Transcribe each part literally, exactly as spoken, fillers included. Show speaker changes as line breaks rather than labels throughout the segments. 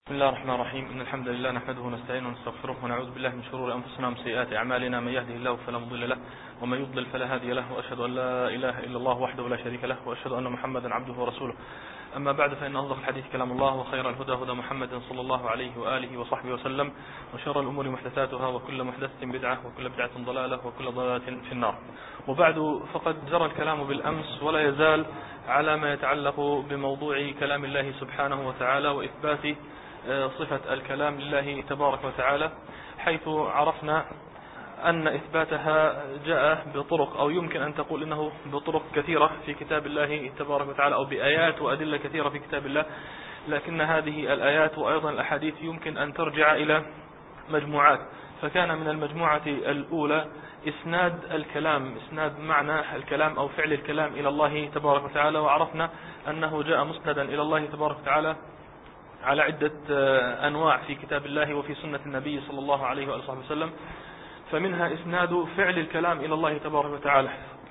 بسم الله الرحمن الرحيم. إن الحمد لله نحمده ونستعينه ونستغفره ونعوذ بالله من شرور أنفسنا ومن سيئات أعمالنا. من يهده الله فلا مضل له ومن يضلل فلا هادي له، وأشهد أن لا إله إلا الله وحده لا شريك له، وأشهد أن محمدا عبده ورسوله. أما بعد، فإن أصدق الحديث كلام الله، وخير الهدى هدى محمد صلى الله عليه وآله وصحبه وسلم، وشر الأمور محدثاتها، وكل محدثة بدعة، وكل بدعة ضلالة، وكل ضلالة في النار. وبعد، فقد جرى الكلام بالأمس ولا يزال على ما يتعلق بموضوع كلام الله سبحانه وتعالى وإثبات صفة الكلام لله تبارك وتعالى، حيث عرفنا أن إثباتها جاء بطرق، أو يمكن أن تقول إنه بطرق كثيرة في كتاب الله تبارك وتعالى، أو بآيات وأدلة كثيرة في كتاب الله. لكن هذه الآيات وأيضا الأحاديث يمكن أن ترجع إلى مجموعات. فكان من المجموعة الأولى إسناد الكلام، إسناد معنى الكلام أو فعل الكلام إلى الله تبارك وتعالى، وعرفنا أنه جاء مسندا إلى الله تبارك وتعالى على عدة أنواع في كتاب الله وفي سنة النبي صلى الله عليه وآله وسلم. فمنها إسناد فعل الكلام إلى الله تبارك وتعالى،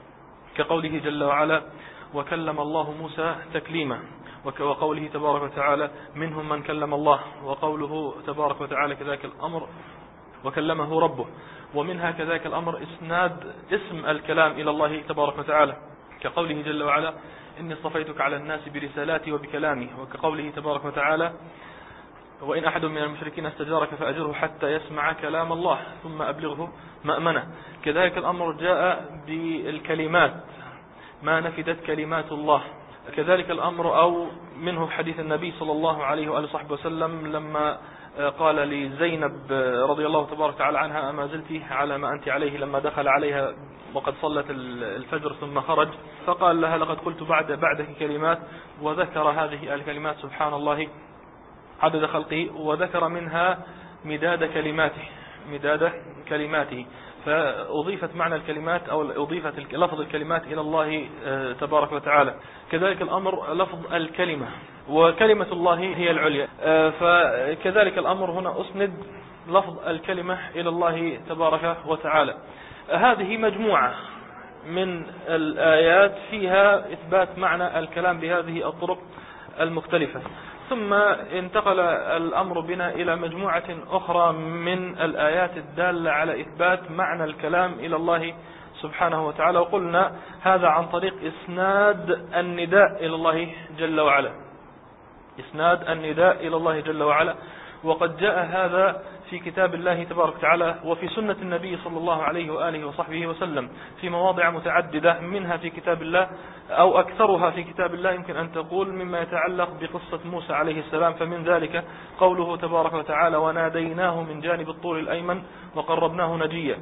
كقوله جل وعلا: وكلم الله موسى تكليما، وقوله تبارك وتعالى: منهم من كلم الله، وقوله تبارك وتعالى كذلك الأمر: وكلمه ربه. ومنها كذلك الأمر إسناد اسم الكلام إلى الله تبارك وتعالى، كقوله جل وعلا: إني اصطفيتك على الناس برسالاتي وبكلامي، وكقوله تبارك وتعالى: وإن أحد من المشركين استجارك فأجره حتى يسمع كلام الله ثم أبلغه مأمنه. كذلك الأمر جاء بالكلمات، ما نفدت كلمات الله. كذلك الأمر أو منه حديث النبي صلى الله عليه وآله وصحبه وسلم لما قال لزينب رضي الله تبارك وتعالى عنها: أما زلت على ما أنت عليه، لما دخل عليها وقد صلت الفجر ثم خرج، فقال لها: لقد قلت بعد بعدك كلمات، وذكر هذه الكلمات سبحان الله عدد خلقه، وذكر منها مداد كلماته مداد كلماته فأضيفت معنى الكلمات أو أضيفت لفظ الكلمات إلى الله تبارك وتعالى. كذلك الأمر لفظ الكلمة، وكلمة الله هي العليا. فكذلك الأمر هنا أسند لفظ الكلمة إلى الله تبارك وتعالى. هذه مجموعة من الآيات فيها إثبات معنى الكلام بهذه الطرق المختلفة. ثم انتقل الأمر بنا إلى مجموعة أخرى من الآيات الدالة على إثبات معنى الكلام إلى الله سبحانه وتعالى، وقلنا هذا عن طريق إسناد النداء إلى الله جل وعلا إسناد النداء إلى الله جل وعلا. وقد جاء هذا في كتاب الله تبارك وتعالى وفي سنة النبي صلى الله عليه وآله وصحبه وسلم في مواضع متعددة، منها في كتاب الله أو أكثرها في كتاب الله يمكن أن تقول مما يتعلق بقصة موسى عليه السلام. فمن ذلك قوله تبارك وتعالى: وناديناه من جانب الطور الأيمن وقربناه نجيا.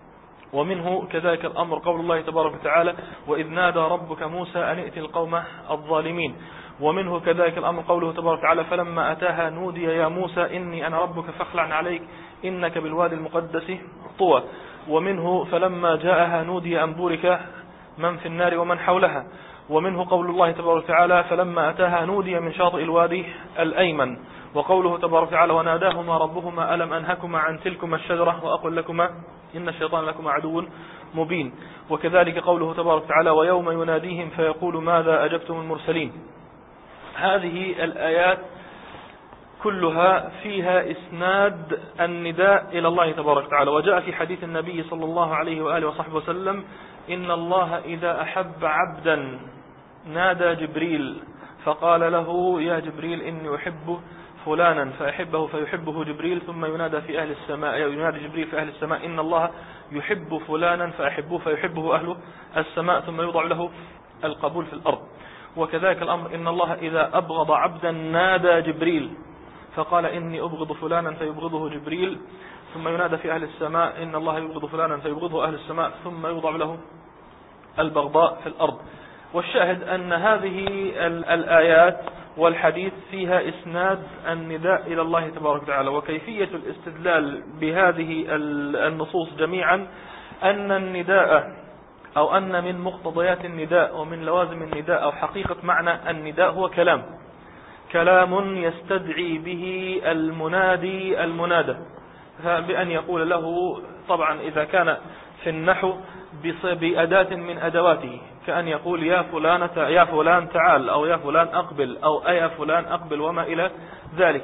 ومنه كذلك الأمر قول الله تبارك وتعالى: وإذ نادى ربك موسى أن ائت القوم الظالمين. ومنه كذلك الأمر قوله تبارك وتعالى: فلما أتاها نودي يا موسى إني أنا ربك فاخلع عليك إنك بالوادي المقدس طوى. ومنه فلما جاءها نودي أن بورك من في النار ومن حولها. ومنه قول الله تبارك وتعالى: فلما أتاها نودي من شاطئ الوادي الأيمن. وقوله تبارك وتعالى: وناداهما ربهما ألم أنهكما عن تلكما الشجرة وأقل لكما إن الشيطان لكما عدو مبين. وكذلك قوله تبارك وتعالى: ويوم يناديهم فيقول ماذا أجبتم المرسلين. هذه الآيات كلها فيها إسناد النداء إلى الله تبارك وتعالى. وجاء في حديث النبي صلى الله عليه وآله وصحبه وسلم: إن الله إذا أحب عبدا نادى جبريل فقال له: يا جبريل إني أحب فلانا فأحبه فيحبه جبريل، ثم ينادى في أهل السماء ينادي جبريل في أهل السماء: إن الله يحب فلانا فأحبه فيحبه أهل السماء، ثم يوضع له القبول في الأرض. وكذلك الأمر: إن الله إذا أبغض عبدا نادى جبريل فقال: إني أبغض فلانا فيبغضه جبريل، ثم ينادى في أهل السماء: إن الله يبغض فلانا فيبغضه أهل السماء، ثم يوضع له البغضاء في الأرض. والشاهد أن هذه الآيات والحديث فيها إسناد النداء إلى الله تبارك وتعالى. وكيفية الاستدلال بهذه النصوص جميعا أن النداء أو أن من مقتضيات النداء ومن لوازم النداء أو حقيقة معنى النداء هو كلام كلام يستدعي به المنادي المنادى، بأن يقول له، طبعا إذا كان في النحو بأداة من أدواته، كأن يقول: يا فلان يا فلان تعال، أو يا فلان أقبل، أو أي فلان أقبل، وما إلى ذلك.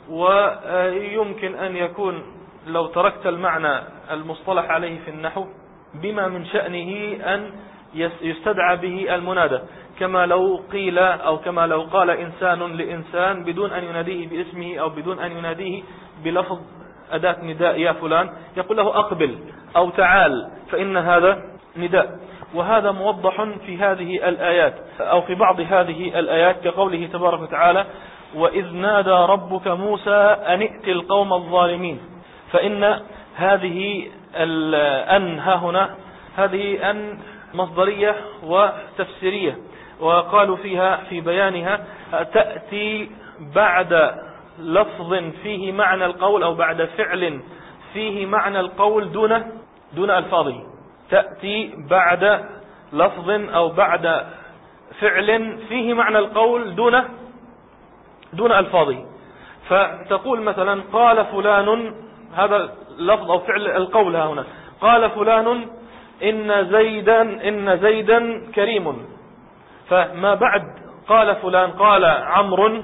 ويمكن أن يكون لو تركت المعنى المصطلح عليه في النحو بما من شأنه أن يستدعى به المنادى، كما لو قيل أو كما لو قال إنسان لإنسان بدون أن يناديه باسمه أو بدون أن يناديه بلفظ أداة نداء يا فلان، يقول له أقبل أو تعال، فإن هذا نداء. وهذا موضح في هذه الآيات أو في بعض هذه الآيات كقوله تبارك وتعالى وإذ نادى ربك موسى أن ائت القوم الظالمين. فإن هذه الأن ها هنا هذه أن مصدرية وتفسيرية، وقالوا فيها في بيانها تأتي بعد لفظ فيه معنى القول أو بعد فعل فيه معنى القول دون دون ألفاظه، تأتي بعد لفظ أو بعد فعل فيه معنى القول دون دون ألفاظه. فتقول مثلا قال فلان، هذا لفظ أو فعل القول ها هنا، قال فلان إن زيدا إن زيدا كريم. فما بعد قال فلان قال عمرو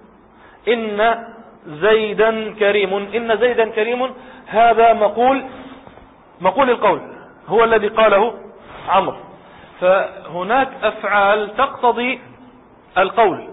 إن زيدا كريم، إن زيدا كريم، هذا مقول مقول القول هو الذي قاله عمرو. فهناك أفعال تقتضي القول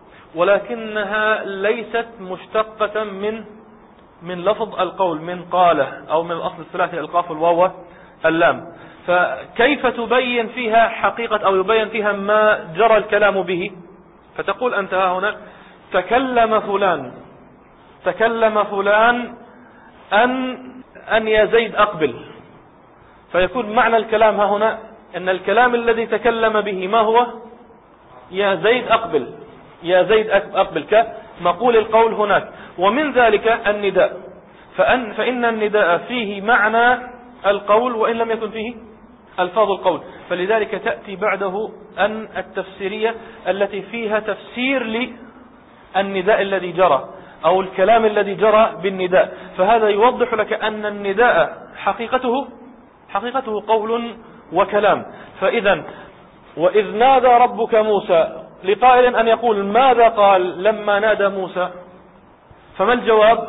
ولكنها ليست مشتقة من من لفظ القول، من قال أو من الأصل الثلاثي القاف والواو اللام. فكيف تبين فيها حقيقة أو يبين فيها ما جرى الكلام به؟ فتقول أنت ها هنا تكلم فلان تكلم فلان أن أن يا زيد أقبل، فيكون معنى الكلام ها هنا أن الكلام الذي تكلم به ما هو؟ يا زيد أقبل، يا زيد أقبل، كمقول القول هناك. ومن ذلك النداء، فأن فإن النداء فيه معنى القول وإن لم يكن فيه ألفاظ القول، فلذلك تأتي بعده أن التفسيرية التي فيها تفسير للنداء الذي جرى أو الكلام الذي جرى بالنداء. فهذا يوضح لك أن النداء حقيقته حقيقته قول وكلام. فإذا وإذ نادى ربك موسى، لقائل أن يقول ماذا قال لما نادى موسى؟ فما الجواب؟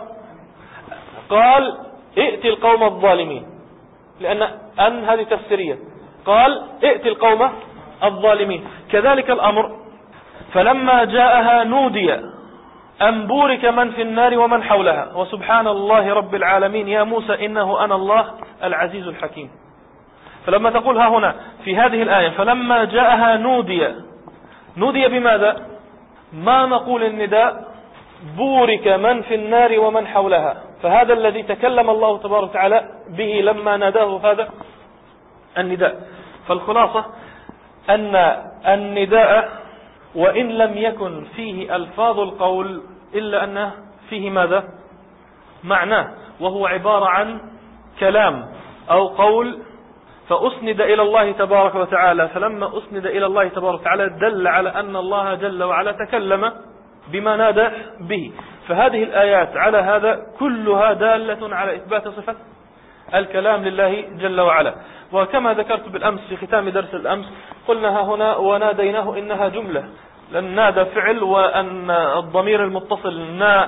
قال ائت القوم الظالمين، لأن أن هذه تفسيرية، قال ائت القوم الظالمين. كذلك الأمر فلما جاءها نودي أن بورك من في النار ومن حولها وسبحان الله رب العالمين يا موسى إنه أنا الله العزيز الحكيم. فلما تقول ها هنا في هذه الآية فلما جاءها نودي، نودي بماذا؟ ما نقول النداء بورك من في النار ومن حولها، فهذا الذي تكلم الله تبارك وتعالى به لما ناداه هذا النداء. فالخلاصة أن النداء وإن لم يكن فيه ألفاظ القول إلا أنه فيه ماذا؟ معناه، وهو عبارة عن كلام أو قول فأسند إلى الله تبارك وتعالى. فلما أسند إلى الله تبارك وتعالى دل على أن الله جل وعلا تكلم بما نادى به. فهذه الآيات على هذا كلها دالة على إثبات صفة الكلام لله جل وعلا. وكما ذكرت بالأمس في ختام درس الأمس قلنا هنا وناديناه إنها جملة، لأن نادى فعل، وأن الضمير المتصل نا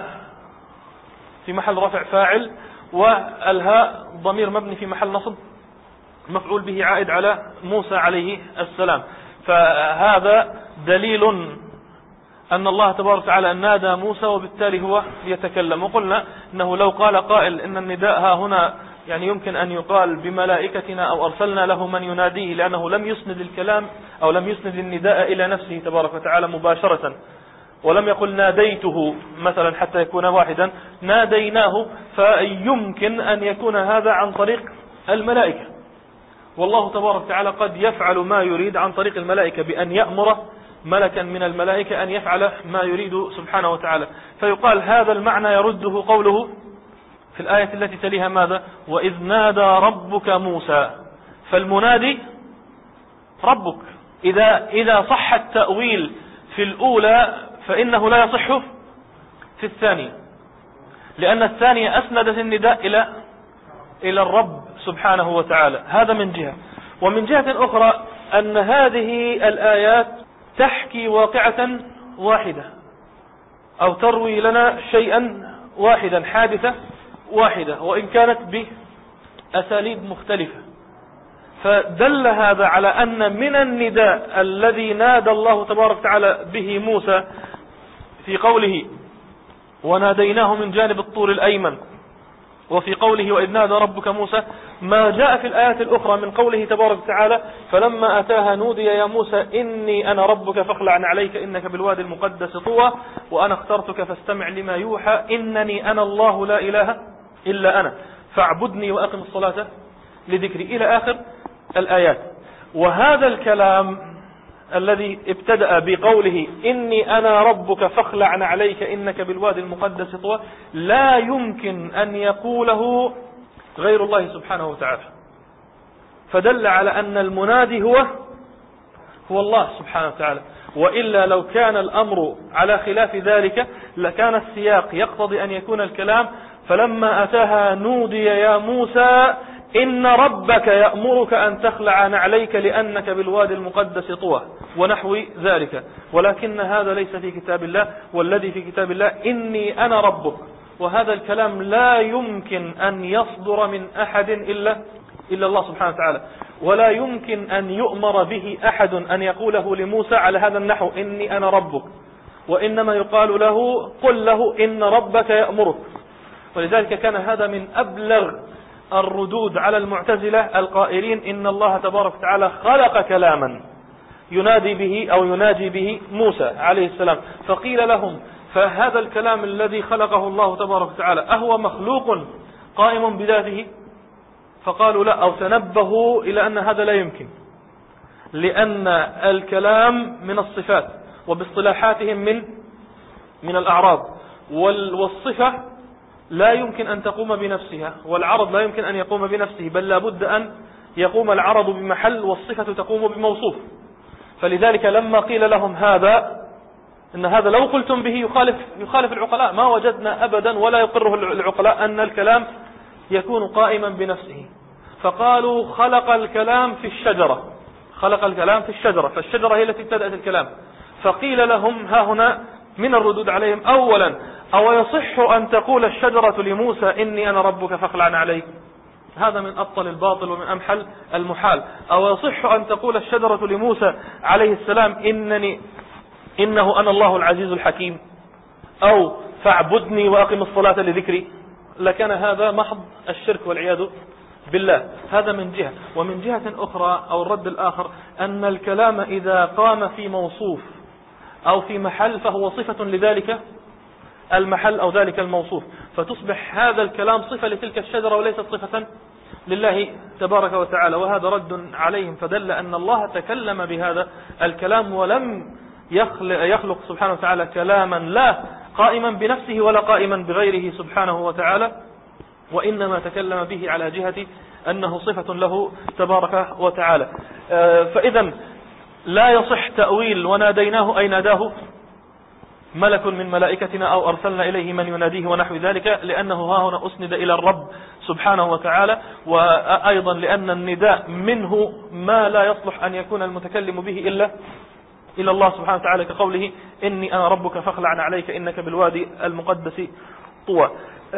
في محل رفع فاعل، والهاء ضمير مبني في محل نصب مفعول به عائد على موسى عليه السلام. فهذا دليل أن الله تبارك وتعالى نادى موسى وبالتالي هو يتكلم. وقلنا أنه لو قال قائل إن النداء ها هنا يعني يمكن أن يقال بملائكتنا أو أرسلنا له من يناديه، لأنه لم يسند الكلام أو لم يسند النداء إلى نفسه تبارك وتعالى مباشرة، ولم يقل ناديته مثلا حتى يكون واحدا، ناديناه، فيمكن أن يكون هذا عن طريق الملائكة. والله تبارك وتعالى قد يفعل ما يريد عن طريق الملائكة بأن يأمر ملكا من الملائكة أن يفعل ما يريد سبحانه وتعالى. فيقال هذا المعنى يرده قوله في الآية التي تليها ماذا؟ وإذ نادى ربك موسى، فالمنادي ربك. إذا, إذا صح التأويل في الأولى فإنه لا يصح في الثانية، لأن الثانية أسندت النداء إلى إلى الرب سبحانه وتعالى. هذا من جهة. ومن جهة أخرى أن هذه الآيات تحكي واقعة واحدة أو تروي لنا شيئا واحدا، حادثة واحدة، وإن كانت بأساليب مختلفة. فدل هذا على أن من النداء الذي نادى الله تبارك وتعالى به موسى في قوله وناديناه من جانب الطور الأيمن، وفي قوله وإذ نادى ربك موسى، ما جاء في الآيات الأخرى من قوله تبارك وتعالى فلما أتاها نودي يا موسى إني أنا ربك فاخلع عليك إنك بالوادي المقدس طوى وأنا اخترتك فاستمع لما يوحى إنني أنا الله لا إله إلا أنا فاعبدني وأقم الصلاة لذكري، إلى آخر الآيات. وهذا الكلام الذي ابتدأ بقوله إني أنا ربك فاخلع عليك إنك بالوادي المقدس طوى لا يمكن أن يقوله غير الله سبحانه وتعالى، فدل على أن المنادي هو هو الله سبحانه وتعالى. وإلا لو كان الأمر على خلاف ذلك لكان السياق يقتضي أن يكون الكلام فلما أتاها نودي يا موسى إن ربك يأمرك أن تخلع نعليك لأنك بالوادي المقدس طوى ونحو ذلك، ولكن هذا ليس في كتاب الله، والذي في كتاب الله إني أنا ربك. وهذا الكلام لا يمكن أن يصدر من أحد إلا إلا الله سبحانه وتعالى، ولا يمكن أن يؤمر به أحد أن يقوله لموسى على هذا النحو إني أنا ربك، وإنما يقال له قل له إن ربك يأمرك. ولذلك كان هذا من أبلغ الردود على المعتزلة القائلين إن الله تبارك وتعالى خلق كلاما ينادي به أو يناجي به موسى عليه السلام، فقيل لهم فهذا الكلام الذي خلقه الله تبارك وتعالى أهو مخلوق قائم بذاته؟ فقالوا لا، أو تنبهوا إلى أن هذا لا يمكن، لأن الكلام من الصفات وباصطلاحاتهم من من الأعراض، والصفة لا يمكن أن تقوم بنفسها، والعرض لا يمكن أن يقوم بنفسه، بل لا بد أن يقوم العرض بمحل والصفة تقوم بموصوف. فلذلك لما قيل لهم هذا إن هذا لو قلتم به يخالف يخالف العقلاء، ما وجدنا أبدا ولا يقره العقلاء أن الكلام يكون قائما بنفسه، فقالوا خلق الكلام في الشجرة، خلق الكلام في الشجرة، فالشجرة هي التي ابتدأت الكلام. فقيل لهم ها هنا من الردود عليهم أولا أو يصح أن تقول الشجرة لموسى إني أنا ربك فاخلع عليك؟ هذا من أبطل الباطل ومن أمحل المحال. أو يصح أن تقول الشجرة لموسى عليه السلام إنني إنه أنا الله العزيز الحكيم، أو فاعبدني وأقم الصلاة لذكري؟ لكان هذا محض الشرك والعياذ بالله. هذا من جهة. ومن جهة أخرى أو الرد الآخر أن الكلام إذا قام في موصوف أو في محل فهو صفة لذلك المحل أو ذلك الموصوف، فتصبح هذا الكلام صفة لتلك الشجرة وليست صفة لله تبارك وتعالى. وهذا رد عليهم، فدل أن الله تكلم بهذا الكلام ولم يخلق, يخلق سبحانه وتعالى كلاما لا قائما بنفسه ولا قائما بغيره سبحانه وتعالى، وإنما تكلم به على جهة أنه صفة له تبارك وتعالى. فإذا لا يصح تأويل وناديناه أي ناداه ملك من ملائكتنا أو أرسلنا إليه من يناديه ونحو ذلك، لأنه ها هنا أسند إلى الرب سبحانه وتعالى، وأيضا لأن النداء منه ما لا يصلح أن يكون المتكلم به إلا إلى الله سبحانه وتعالى، كقوله إني أنا ربك فاخلع عليك إنك بالوادي المقدس طوى.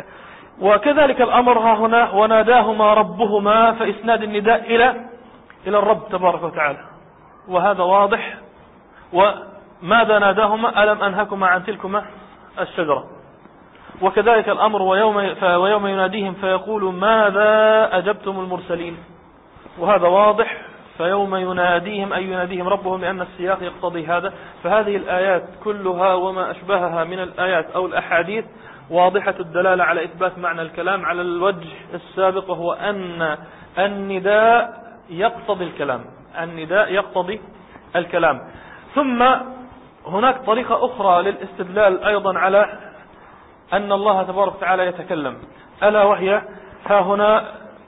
وكذلك الأمر ها هنا وناداهما ربهما، فإسناد النداء إلى إلى الرب تبارك وتعالى، وهذا واضح. وماذا ناداهما؟ ألم أنهكما عن تلكما الشجرة. وكذلك الأمر ويوم, ويوم يناديهم فيقول ماذا أجبتم المرسلين، وهذا واضح. فيوم يناديهم أي يناديهم ربهم، لأن السياق يقتضي هذا. فهذه الآيات كلها وما أشبهها من الآيات أو الأحاديث واضحة الدلالة على إثبات معنى الكلام على الوجه السابق، وهو أن النداء يقتضي الكلام، النداء يقتضي الكلام. ثم هناك طريقة أخرى للاستدلال أيضا على أن الله تبارك وتعالى يتكلم، ألا وهي ها هنا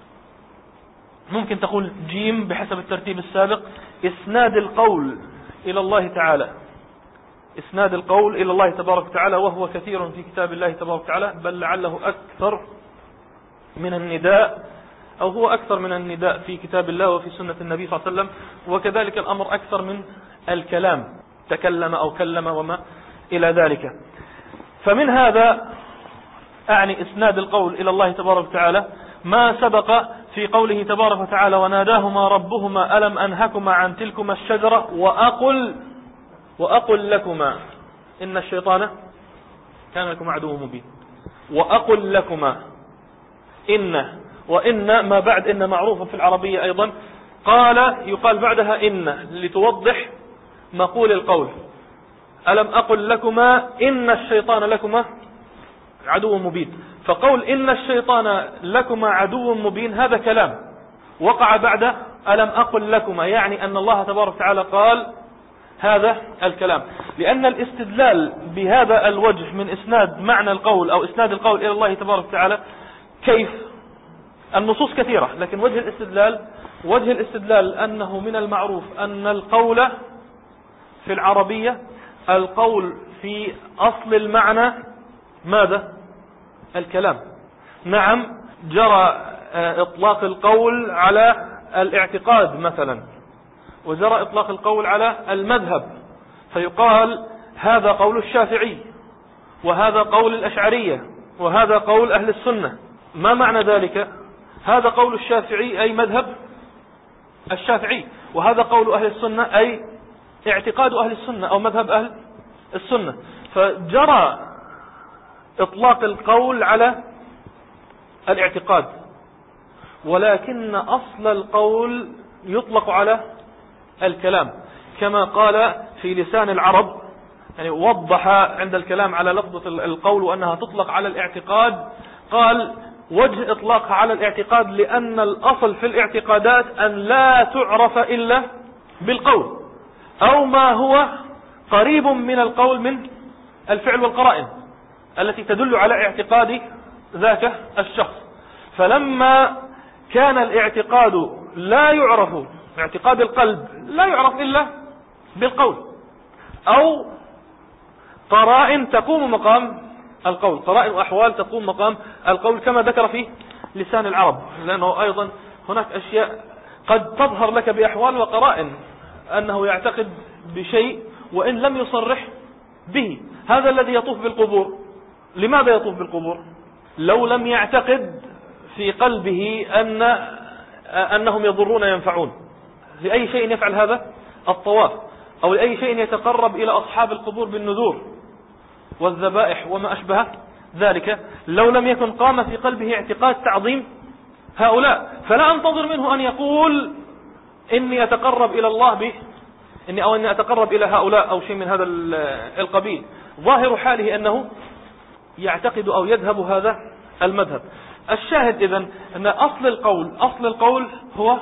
ممكن تقول جيم بحسب الترتيب السابق، إسناد القول إلى الله تعالى، إسناد القول إلى الله تبارك وتعالى، وهو كثير في كتاب الله تبارك وتعالى، بل لعله أكثر من النداء أو هو أكثر من النداء في كتاب الله وفي سنة النبي صلى الله عليه وسلم. وكذلك الأمر أكثر من الكلام، تكلم أو كلم وما إلى ذلك. فمن هذا أعني إسناد القول إلى الله تبارك وتعالى ما سبق في قوله تبارك وتعالى وناداهما ربهما ألم أنهكما عن تلكما الشجرة وأقل وأقل لكما إن الشيطان كان لكما عدو مبين. وأقل لكما إن وإن ما بعد إن معروفة في العربية أيضا، قال يقال بعدها إن لتوضح مقول القول. ألم أقل لكما إن الشيطان لكما عدو مبين. فقول إن الشيطان لكما عدو مبين هذا كلام وقع بعد ألم أقل لكما، يعني أن الله تبارك وتعالى قال هذا الكلام. لأن الاستدلال بهذا الوجه من إسناد معنى القول أو إسناد القول إلى الله تبارك وتعالى كيف؟ النصوص كثيرة، لكن وجه الاستدلال وجه الاستدلال أنه من المعروف أن القول في العربية القول في أصل المعنى ماذا؟ الكلام. نعم جرى إطلاق القول على الاعتقاد مثلا، وجرى إطلاق القول على المذهب، فيقال هذا قول الشافعي وهذا قول الأشعرية وهذا قول أهل السنة. ما معنى ذلك؟ هذا قول الشافعي أي مذهب الشافعي، وهذا قول أهل السنة أي اعتقاد أهل السنة أو مذهب أهل السنة. فجرى إطلاق القول على الاعتقاد، ولكن أصل القول يطلق على الكلام، كما قال في لسان العرب، يعني وضح عند الكلام على لفظة القول وأنها تطلق على الاعتقاد، قال وجه إطلاقها على الاعتقاد لأن الأصل في الاعتقادات أن لا تعرف إلا بالقول أو ما هو قريب من القول من الفعل والقرائن التي تدل على اعتقاد ذاك الشخص. فلما كان الاعتقاد لا يعرف، اعتقاد القلب لا يعرف إلا بالقول أو قرائن تقوم مقام القول، قرائن وأحوال تقوم مقام القول كما ذكر في لسان العرب، لأنه أيضا هناك أشياء قد تظهر لك بأحوال وقرائن أنه يعتقد بشيء وإن لم يصرح به. هذا الذي يطوف بالقبور، لماذا يطوف بالقبور؟ لو لم يعتقد في قلبه أن أنهم يضرون ينفعون، لأي شيء يفعل هذا الطواف، أو لأي شيء يتقرب إلى أصحاب القبور بالنذور والذبائح وما أشبه ذلك، لو لم يكن قام في قلبه اعتقاد تعظيم هؤلاء، فلا أنتظر منه أن يقول إني أتقرب إلى الله به إني أو إني أتقرب إلى هؤلاء أو شيء من هذا القبيل. ظاهر حاله أنه يعتقد أو يذهب هذا المذهب. الشاهد إذن أن أصل القول أصل القول هو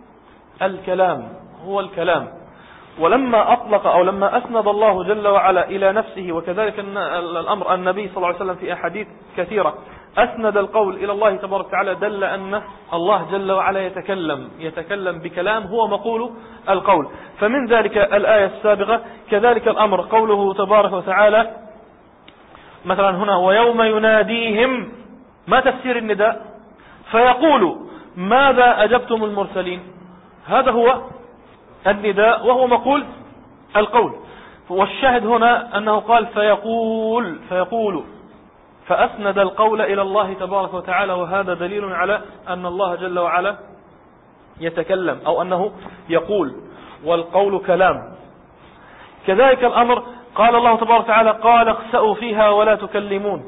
الكلام هو الكلام ولما أطلق أو لما أسند الله جل وعلا إلى نفسه، وكذلك الأمر النبي صلى الله عليه وسلم في أحاديث كثيرة أسند القول إلى الله تبارك وتعالى، دل أن الله جل وعلا يتكلم يتكلم بكلام هو مقول القول. فمن ذلك الآية السابقة، كذلك الأمر قوله تبارك وتعالى مثلا هنا ويوم يناديهم، ما تفسير النداء؟ فيقول ماذا أجبتم المرسلين، هذا هو النداء وهو مقول القول. والشاهد هنا أنه قال فيقول فيقول فأسند القول إلى الله تبارك وتعالى، وهذا دليل على أن الله جل وعلا يتكلم أو أنه يقول، والقول كلام. كذلك الأمر قال الله تبارك وتعالى قال اخسأوا فيها ولا تكلمون.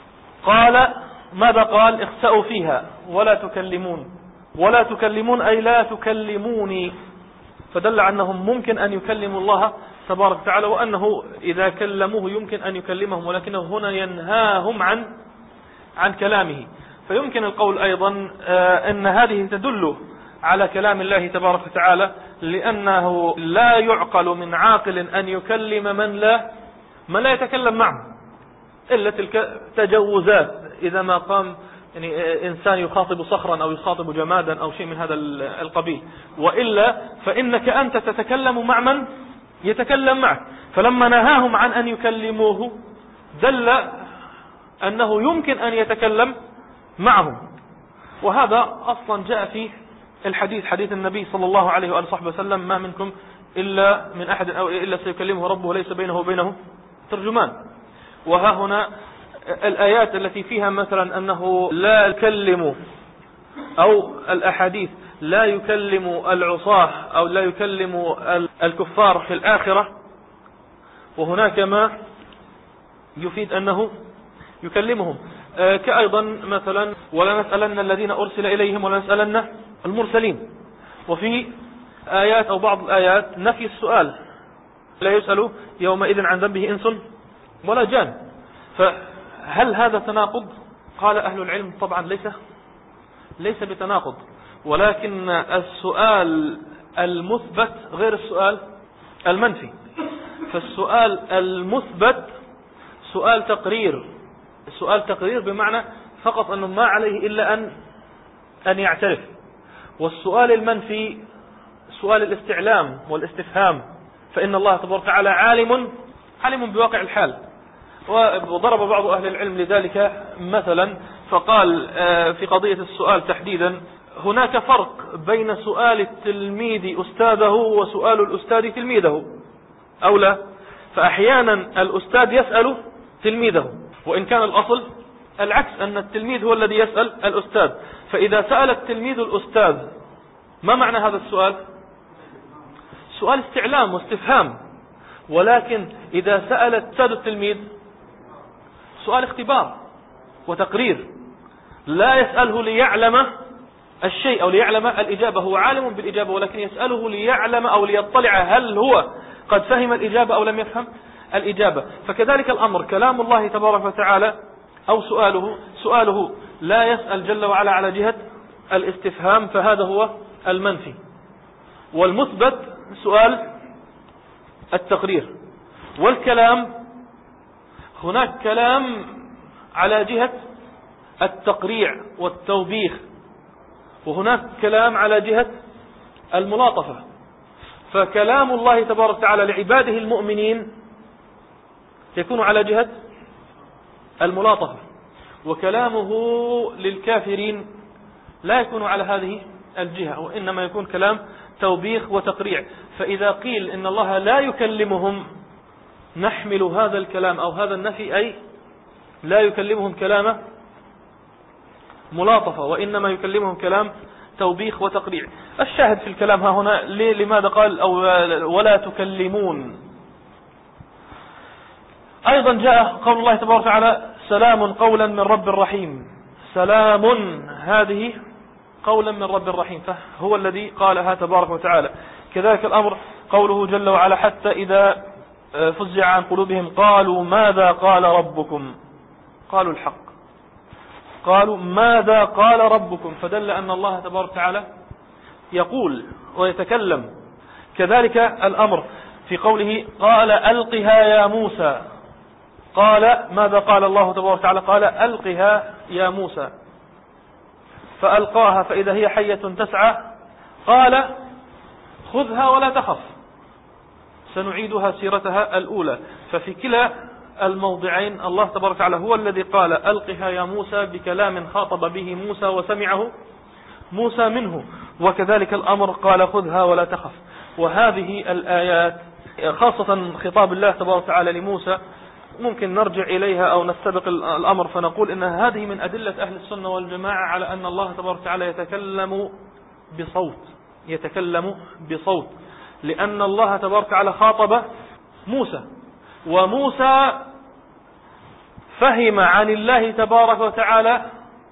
قال ماذا قال؟ اخسأوا فيها ولا تكلمون. ولا تكلمون أي لا تكلموني، فدل أنهم ممكن أن يكلموا الله تبارك وتعالى، وأنه إذا كلموه يمكن أن يكلمهم، ولكنه هنا ينهاهم عن عن كلامه. فيمكن القول أيضا أن هذه تدل على كلام الله تبارك وتعالى، لأنه لا يعقل من عاقل أن يكلم من لا من لا يتكلم معه إلا تلك تجوزات، إذا ما قام يعني إنسان يخاطب صخرا أو يخاطب جمادا أو شيء من هذا القبيل، وإلا فإنك أنت تتكلم مع من يتكلم معك. فلما نهاهم عن أن يكلموه دل أنه يمكن أن يتكلم معهم. وهذا أصلا جاء في الحديث حديث النبي صلى الله عليه وآله وصحبه وسلم ما منكم إلا من أحد أو إلا سيكلمه ربه ليس بينه وبينه ترجمان. وها هنا
الآيات التي فيها مثلا أنه لا يكلم، أو الأحاديث لا يكلم العصاة أو لا يكلم الكفار في الآخرة، وهناك ما يفيد أنه يكلمهم، كأيضا مثلا ولا نسألن الذين أرسل إليهم ولا نسألن المرسلين. وفي آيات أو بعض الآيات نفي السؤال، لا يسأل يومئذ عن ذنبه إنس ولا جان. فهل هذا تناقض؟ قال أهل العلم طبعا ليس ليس بتناقض، ولكن السؤال المثبت غير السؤال المنفي. فالسؤال المثبت سؤال تقرير، سؤال تقرير بمعنى فقط أنه ما عليه إلا أن أن يعترف. والسؤال المنفي سؤال الاستعلام والاستفهام، فإن الله تبارك وتعالى عالم عالم بواقع الحال. وضرب بعض أهل العلم لذلك مثلا، فقال في قضية السؤال تحديدا هناك فرق بين سؤال التلميذ أستاذه وسؤال الأستاذ تلميذه، أو لا؟ فأحيانا الأستاذ يسأل تلميذه، وإن كان الأصل العكس، أن التلميذ هو الذي يسأل الأستاذ. فإذا سأل التلميذ الأستاذ ما معنى هذا السؤال؟ سؤال استعلام واستفهام. ولكن إذا سأل الأستاذ التلميذ سؤال اختبار وتقرير، لا يسأله ليعلم الشيء أو ليعلم الإجابة، هو عالم بالإجابة، ولكن يسأله ليعلم أو ليطلع هل هو قد فهم الإجابة أو لم يفهم الإجابة. فكذلك الأمر، كلام الله تبارك وتعالى أو سؤاله سؤاله لا يسأل جل وعلا على جهة الاستفهام، فهذا هو المنفي. والمثبت سؤال التقرير. والكلام هناك كلام على جهة التقريع والتوبيخ، وهناك كلام على جهة الملاطفة. فكلام الله تبارك وتعالى لعباده المؤمنين يكون على جهة الملاطفة، وكلامه للكافرين لا يكون على هذه الجهة، وإنما يكون كلام توبيخ وتقريع. فإذا قيل إن الله لا يكلمهم نحمل هذا الكلام أو هذا النفي أي لا يكلمهم كلام ملاطفة، وإنما يكلمهم كلام توبيخ وتقريع. الشاهد في الكلام ها هنا لماذا قال أو ولا تكلمون. أيضا جاء قول الله تبارك وتعالى سلام قولا من رب رحيم. سلام هذه قولا من رب رحيم، فهو الذي قالها تبارك وتعالى. كذلك الأمر قوله جل وعلا حتى إذا فزع عن قلوبهم قالوا ماذا قال ربكم، قالوا الحق، قالوا ماذا قال ربكم، فدل أن الله تبارك وتعالى يقول ويتكلم. كذلك الأمر في قوله قال ألقها يا موسى، قال ماذا قال الله تبارك وتعالى؟ قال ألقها يا موسى، فألقاها فإذا هي حية تسعى، قال خذها ولا تخف سنعيدها سيرتها الأولى. ففي كلا الموضعين الله تبارك وتعالى هو الذي قال ألقها يا موسى بكلام خاطب به موسى وسمعه موسى منه، وكذلك الأمر قال خذها ولا تخف. وهذه الآيات خاصة خطاب الله تبارك وتعالى لموسى ممكن نرجع إليها أو نستبق الأمر فنقول إن هذه من أدلة أهل السنة والجماعة على أن الله تبارك وتعالى يتكلم بصوت يتكلم بصوت لأن الله تبارك وتعالى خاطب موسى، وموسى فهم عن الله تبارك وتعالى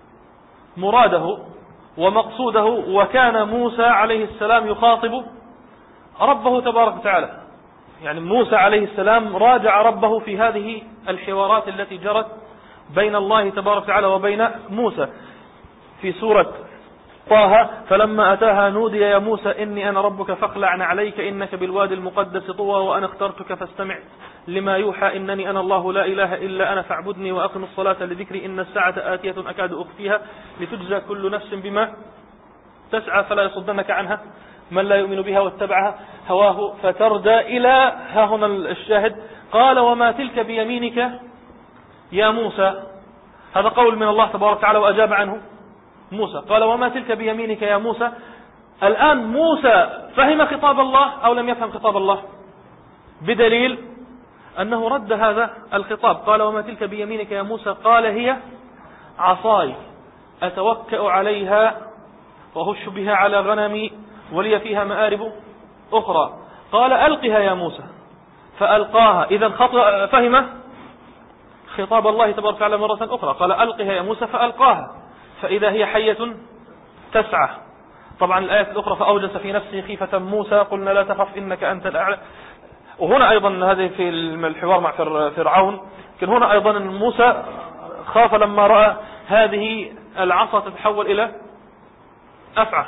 مراده ومقصوده، وكان موسى عليه السلام يخاطب ربه تبارك وتعالى. يعني موسى عليه السلام راجع ربه في هذه الحوارات التي جرت بين الله تبارك وتعالى وبين موسى. في سورة طه فلما أتاها نودي يا موسى إني أنا ربك فاخلع عليك إنك بالوادي المقدس طوى وأنا اخترتك فاستمع لما يوحى إنني أنا الله لا إله إلا أنا فاعبدني وأقم الصلاة لذكري إن الساعة آتية أكاد أخفيها لتجزى كل نفس بما تسعى فلا يصدنك عنها من لا يؤمن بها واتبعها هواه فتردى إلى ها هنا الشاهد قال وما تلك بيمينك يا موسى. هذا قول من الله تبارك وتعالى وأجاب عنه موسى، قال وما تلك بيمينك يا موسى. الآن موسى فهم خطاب الله أو لم يفهم خطاب الله؟ بدليل أنه رد هذا الخطاب. قال وما تلك بيمينك يا موسى؟ قال هي عصاي أتوكأ عليها وأهش بها على غنمي ولي فيها مآرب أخرى. قال ألقها يا موسى فألقاها. إذا فهم خطاب الله تبارك وتعالى مرة أخرى. قال ألقها يا موسى فألقاها فإذا هي حية تسعى. طبعا الآية الأخرى فأوجس في نفسه خيفة موسى قلنا لا تخف إنك أنت الأعلى. وهنا أيضا هذه في الحوار مع فرعون، لكن هنا أيضا موسى خاف لما رأى هذه العصا تتحول إلى أفعى،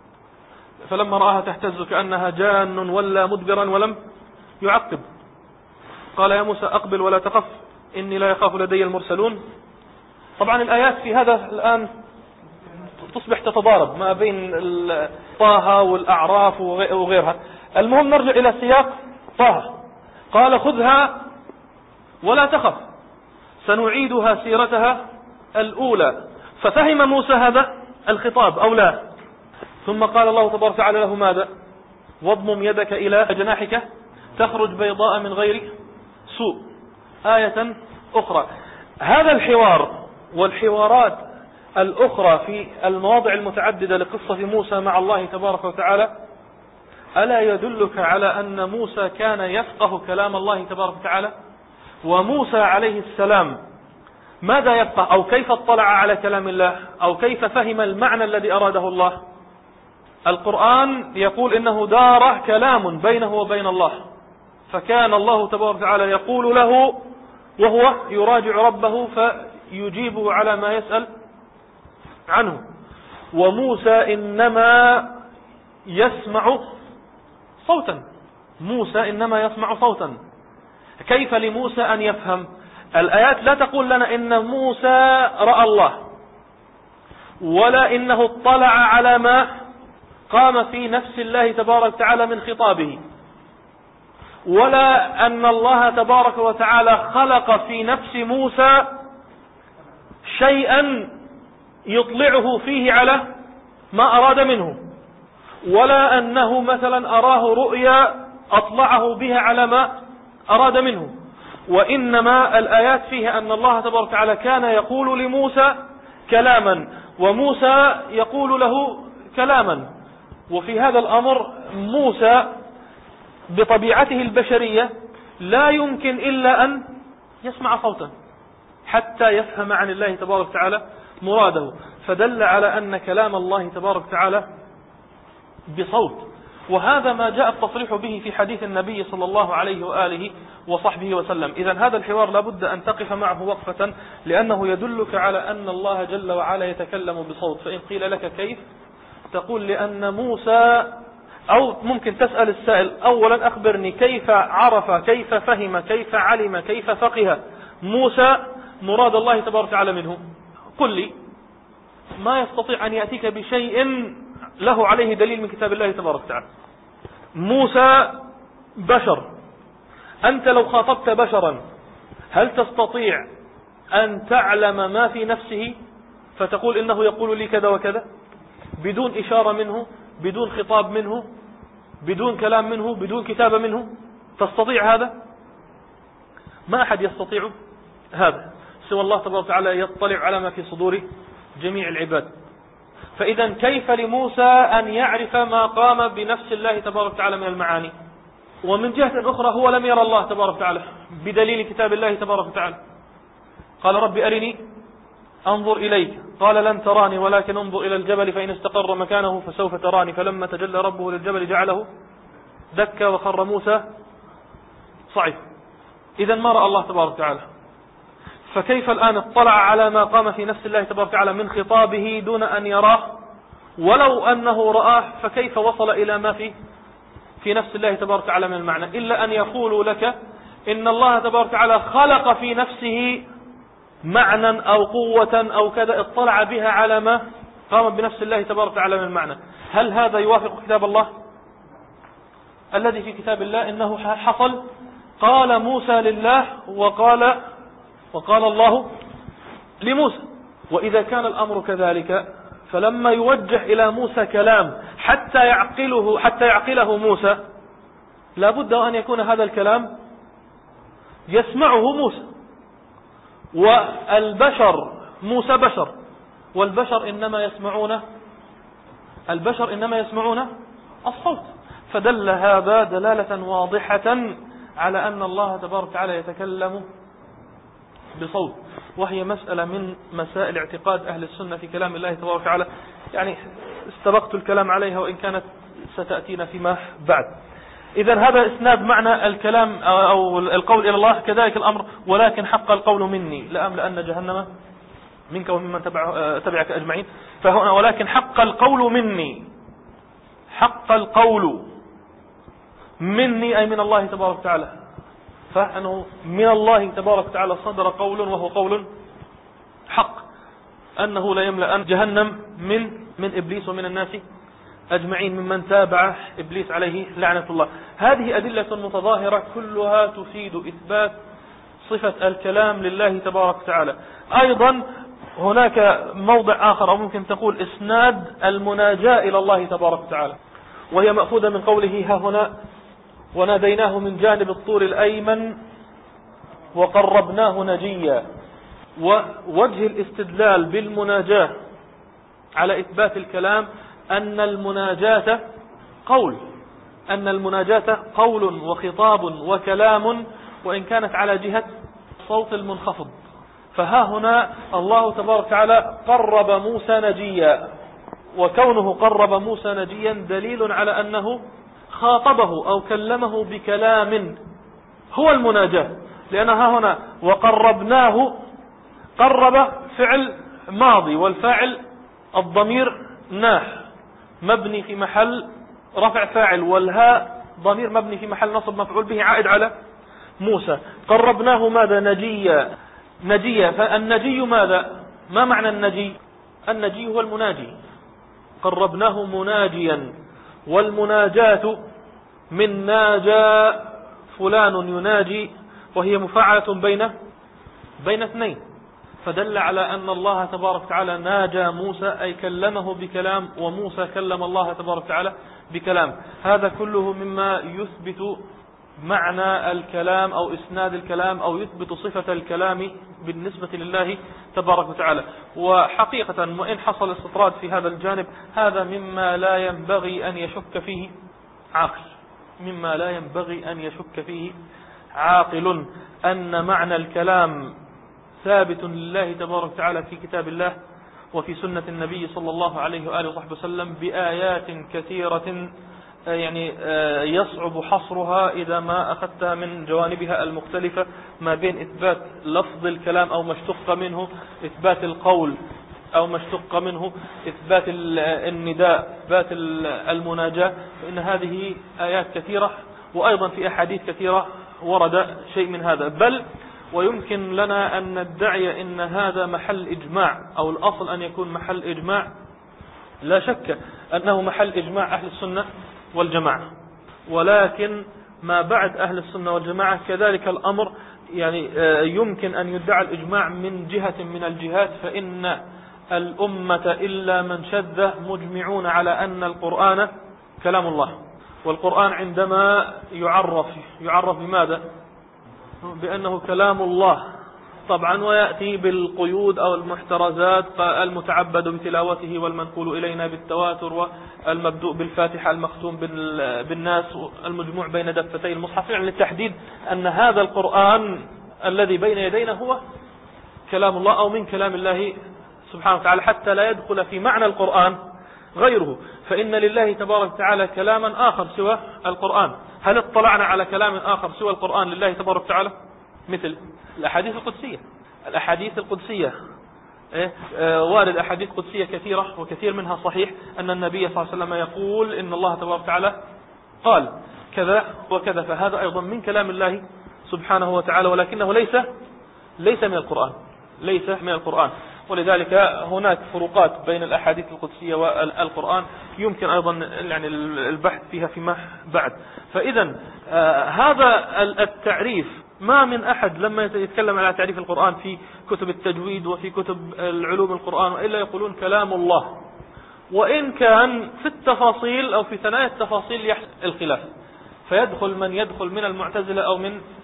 فلما رآها تهتز كأنها جان ولا مدبرا ولم يعقب. قال يا موسى أقبل ولا تخف إني لا يخاف لدي المرسلون. طبعا الآيات في هذا الآن تصبح تتضارب ما بين طه والأعراف وغيرها. المهم نرجع إلى سياق طه. قال خذها ولا تخف سنعيدها سيرتها الأولى. ففهم موسى هذا الخطاب أو لا؟ ثم قال الله تبارك وتعالى له ماذا؟ واضمم يدك إلى جناحك تخرج بيضاء من غير سوء. آية أخرى. هذا الحوار والحوارات الأخرى في المواضع المتعددة لقصة موسى مع الله تبارك وتعالى ألا يدلك على أن موسى كان يفقه كلام الله تبارك وتعالى؟ وموسى عليه السلام ماذا يفقه أو كيف اطلع على كلام الله أو كيف فهم المعنى الذي أراده الله؟ القرآن يقول إنه دار كلام بينه وبين الله، فكان الله تبارك وتعالى يقول له وهو يراجع ربه فيجيبه على ما يسأل عنه. وموسى إنما يسمع صوتا، موسى إنما يسمع صوتا. كيف لموسى أن يفهم؟ الآيات لا تقول لنا إن موسى رأى الله، ولا إنه اطلع على ما قام في نفس الله تبارك وتعالى من خطابه، ولا أن الله تبارك وتعالى خلق في نفس موسى شيئا يطلعه فيه على ما أراد منه، ولا أنه مثلا أراه رؤيا أطلعه بها على ما أراد منه. وإنما الآيات فيها أن الله تبارك وتعالى كان يقول لموسى كلاما وموسى يقول له كلاما. وفي هذا الأمر موسى بطبيعته البشرية لا يمكن إلا أن يسمع صوتا حتى يفهم عن الله تبارك وتعالى مراده، فدل على أن كلام الله تبارك وتعالى بصوت. وهذا ما جاء التصريح به في حديث النبي صلى الله عليه وآله وصحبه وسلم. إذن هذا الحوار لابد أن تقف معه وقفة، لأنه يدلك على أن الله جل وعلا يتكلم بصوت. فإن قيل لك كيف؟ تقول لأن موسى، أو ممكن تسأل السائل أولا أخبرني كيف عرف، كيف فهم، كيف علم، كيف فقه موسى مراد الله تبارك وتعالى منه؟ قل لي. ما يستطيع أن يأتيك بشيء له عليه دليل من كتاب الله تبارك وتعالى. موسى بشر، أنت لو خاطبت بشرا هل تستطيع أن تعلم ما في نفسه فتقول إنه يقول لي كذا وكذا بدون إشارة منه، بدون خطاب منه، بدون كلام منه، بدون كتابة منه؟ تستطيع هذا؟ ما أحد يستطيع هذا سوى الله تبارك وتعالى يطلع على ما في صدور جميع العباد. فإذا كيف لموسى أن يعرف ما قام بنفس الله تبارك وتعالى من المعاني؟ ومن جهة أخرى هو لم يرى الله تبارك وتعالى بدليل كتاب الله تبارك وتعالى. قال رب أرني أنظر إليك، قال لن تراني ولكن انظر إلى الجبل فإن استقر مكانه فسوف تراني. فلما تجلى ربه للجبل جعله دكا وخر موسى صعد. إذا ما رأى الله تبارك وتعالى، فكيف الآن اطلع على ما قام في نفس الله تبارك وتعالى من خطابه دون أن يراه؟ ولو أنه رآه فكيف وصل إلى ما في في نفس الله تبارك وتعالى من المعنى؟ إلا أن يقولوا لك إن الله تبارك وتعالى خلق في نفسه معنى أو قوة أو كذا اطلع بها على ما قام بنفس الله تبارك وتعالى من المعنى. هل هذا يوافق كتاب الله؟ الذي في كتاب الله إنه حصل قال موسى لله وقال وقال الله لموسى. وإذا كان الأمر كذلك فلما يوجه إلى موسى كلام حتى يعقله حتى يعقله موسى، لابد أن يكون هذا الكلام يسمعه موسى، والبشر موسى بشر، والبشر إنما يسمعون البشر إنما يسمعون الصوت. فدل هذا دلالة واضحة على أن الله تبارك وتعالى يتكلم بصوت، وهي مسألة من مسائل اعتقاد أهل السنة في كلام الله تبارك وتعالى، يعني استبقت الكلام عليها وإن كانت ستأتينا فيما بعد. إذن هذا إسناد معنى الكلام أو القول إلى الله. كذلك الأمر ولكن حق القول مني لأملأن جهنم منك وممن تبع تبعك أجمعين. فهنا ولكن حق القول مني، حق القول مني أي من الله تبارك وتعالى، فأنه من الله تبارك وتعالى صدر قول وهو قول حق، أنه لا يملأ جهنم من من إبليس ومن الناس أجمعين ممن تابع إبليس عليه لعنة الله. هذه أدلة متظاهرة كلها تفيد إثبات صفة الكلام لله تبارك وتعالى. أيضا هناك موضع آخر أو ممكن تقول إسناد المناجاة إلى الله تبارك وتعالى، وهي مأخوذة من قوله ها هنا وناديناه من جانب الطور الأيمن وقربناه نجيا. ووجه الاستدلال بالمناجاة على إثبات الكلام أن المناجاة قول، أن المناجاة قول وخطاب وكلام، وإن كانت على جهة الصوت المنخفض. فها هنا الله تبارك وتعالى قرب موسى نجيا، وكونه قرب موسى نجيا دليل على أنه خاطبه أو كلمه بكلام هو المناجاة، لأنها هنا وقربناه، قرب فعل ماضي والفاعل الضمير ناح مبني في محل رفع فاعل، والهاء ضمير مبني في محل نصب مفعول به عائد على موسى. قربناه ماذا؟ نجيا. نجيا، فالنجي ماذا؟ ما معنى النجي؟ النجي هو المناجي، قربناه مناجيا. والمناجاة من ناجى فلان يناجي، وهي مفاعلة بين بين اثنين، فدل على أن الله تبارك وتعالى ناجى موسى أي كلمه بكلام، وموسى كلم الله تبارك وتعالى بكلام. هذا كله مما يثبت معنى الكلام أو إسناد الكلام أو يثبت صفة الكلام بالنسبة لله تبارك وتعالى. وحقيقة وإن حصل استطراد في هذا الجانب، هذا مما لا ينبغي أن يشك فيه عاقل، مما لا ينبغي أن يشك فيه عاقل، أن معنى الكلام ثابت لله تبارك وتعالى في كتاب الله وفي سنة النبي صلى الله عليه وآله وصحبه وسلم بآيات كثيرة يعني يصعب حصرها إذا ما أخذتها من جوانبها المختلفة، ما بين إثبات لفظ الكلام أو ما اشتق منه، إثبات القول أو ما اشتق منه، إثبات النداء، إثبات المناجاة. فإن هذه آيات كثيرة، وأيضا في أحاديث كثيرة ورد شيء من هذا. بل ويمكن لنا أن ندعي أن هذا محل إجماع، أو الأصل أن يكون محل إجماع، لا شك أنه محل إجماع أهل السنة والجماعة. ولكن ما بعد أهل السنة والجماعة كذلك الأمر، يعني يمكن أن يدعى الإجماع من جهة من الجهات، فإن الأمة إلا من شذ مجمعون على أن القرآن كلام الله. والقرآن عندما يعرف يعرف بماذا؟ بأنه كلام الله طبعا، ويأتي بالقيود أو المحترزات، المتعبد بتلاوته والمنقول إلينا بالتواتر، والمبدوء بالفاتحة المختوم بالناس، المجموع بين دفتي المصحف، يعني للتحديد أن هذا القرآن الذي بين يدينا هو كلام الله أو من كلام الله سبحانه وتعالى، حتى لا يدخل في معنى القرآن غيره. فإن لله تبارك وتعالى كلاما آخر سوى القرآن. هل اطلعنا على كلام آخر سوى القرآن لله تبارك وتعالى؟ مثل الأحاديث القدسية. الأحاديث القدسية إيه؟ آه وارد أحاديث قدسية كثيرة، وكثير منها صحيح، أن النبي صلى الله عليه وسلم يقول إن الله تبارك وتعالى قال كذا وكذا، فهذا أيضا من كلام الله سبحانه وتعالى، ولكنه ليس ليس من القرآن، ليس من القرآن. ولذلك هناك فروقات بين الأحاديث القدسية والقرآن، يمكن أيضا يعني البحث فيها فيما بعد. فإذا آه هذا التعريف، ما من أحد لما يتكلم على تعريف القرآن في كتب التجويد وفي كتب العلوم القرآن وإلا يقولون كلام الله، وإن كان في التفاصيل أو في ثنايا التفاصيل يحصل الخلاف، فيدخل من يدخل من المعتزلة أو من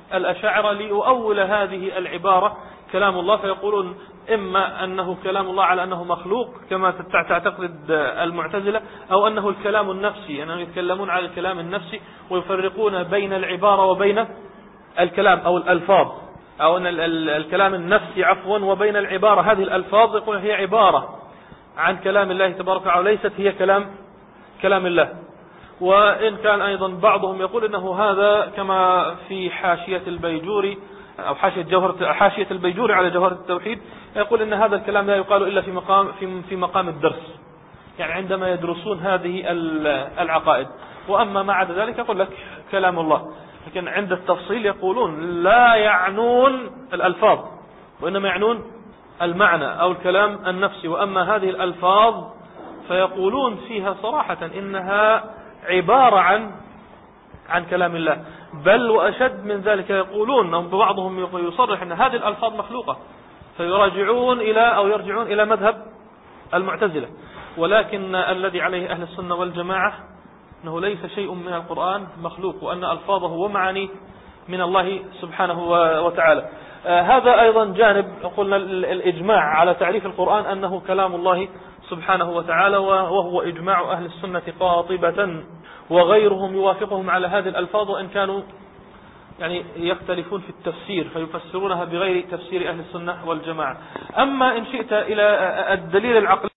الأشاعرة ليؤول هذه العبارة كلام الله، فيقولون إما أنه كلام الله على أنه مخلوق كما تعتقد المعتزلة، أو أنه الكلام النفسي، أنهم يتكلمون على الكلام النفسي ويفرقون بين العبارة وبين الكلام أو الألفاظ، أو أن الكلام النفسي عفوا وبين العبارة. هذه الألفاظ يقول هي عبارة عن كلام الله تبارك وتعالى وليست هي كلام كلام الله. وإن كان أيضا بعضهم يقول إنه هذا كما في حاشية البيجوري أو حاشية جوهرة حاشية البيجوري على جوهرة التوحيد، يقول إن هذا الكلام لا يقال إلا في مقام في في مقام الدرس، يعني عندما يدرسون هذه العقائد. وأما ما عدا ذلك يقول لك كلام الله، لكن عند التفصيل يقولون لا يعنون الألفاظ وإنما يعنون المعنى أو الكلام النفسي. وأما هذه الألفاظ فيقولون فيها صراحة إنها عبارة عن عن كلام الله، بل وأشد من ذلك يقولون بعضهم يصرح أن هذه الألفاظ مخلوقة، فيراجعون إلى أو يرجعون إلى مذهب المعتزلة. ولكن الذي عليه أهل السنة والجماعة أنه ليس شيء من القرآن مخلوق، وأن ألفاظه ومعانيه من الله سبحانه وتعالى. آه هذا أيضا جانب. قلنا الإجماع على تعريف القرآن أنه كلام الله سبحانه وتعالى، وهو إجماع أهل السنة قاطبة، وغيرهم يوافقهم على هذه الألفاظ، وإن كانوا يعني يختلفون في التفسير فيفسرونها بغير تفسير أهل السنة والجماعة. أما إن شئت إلى الدليل العقلي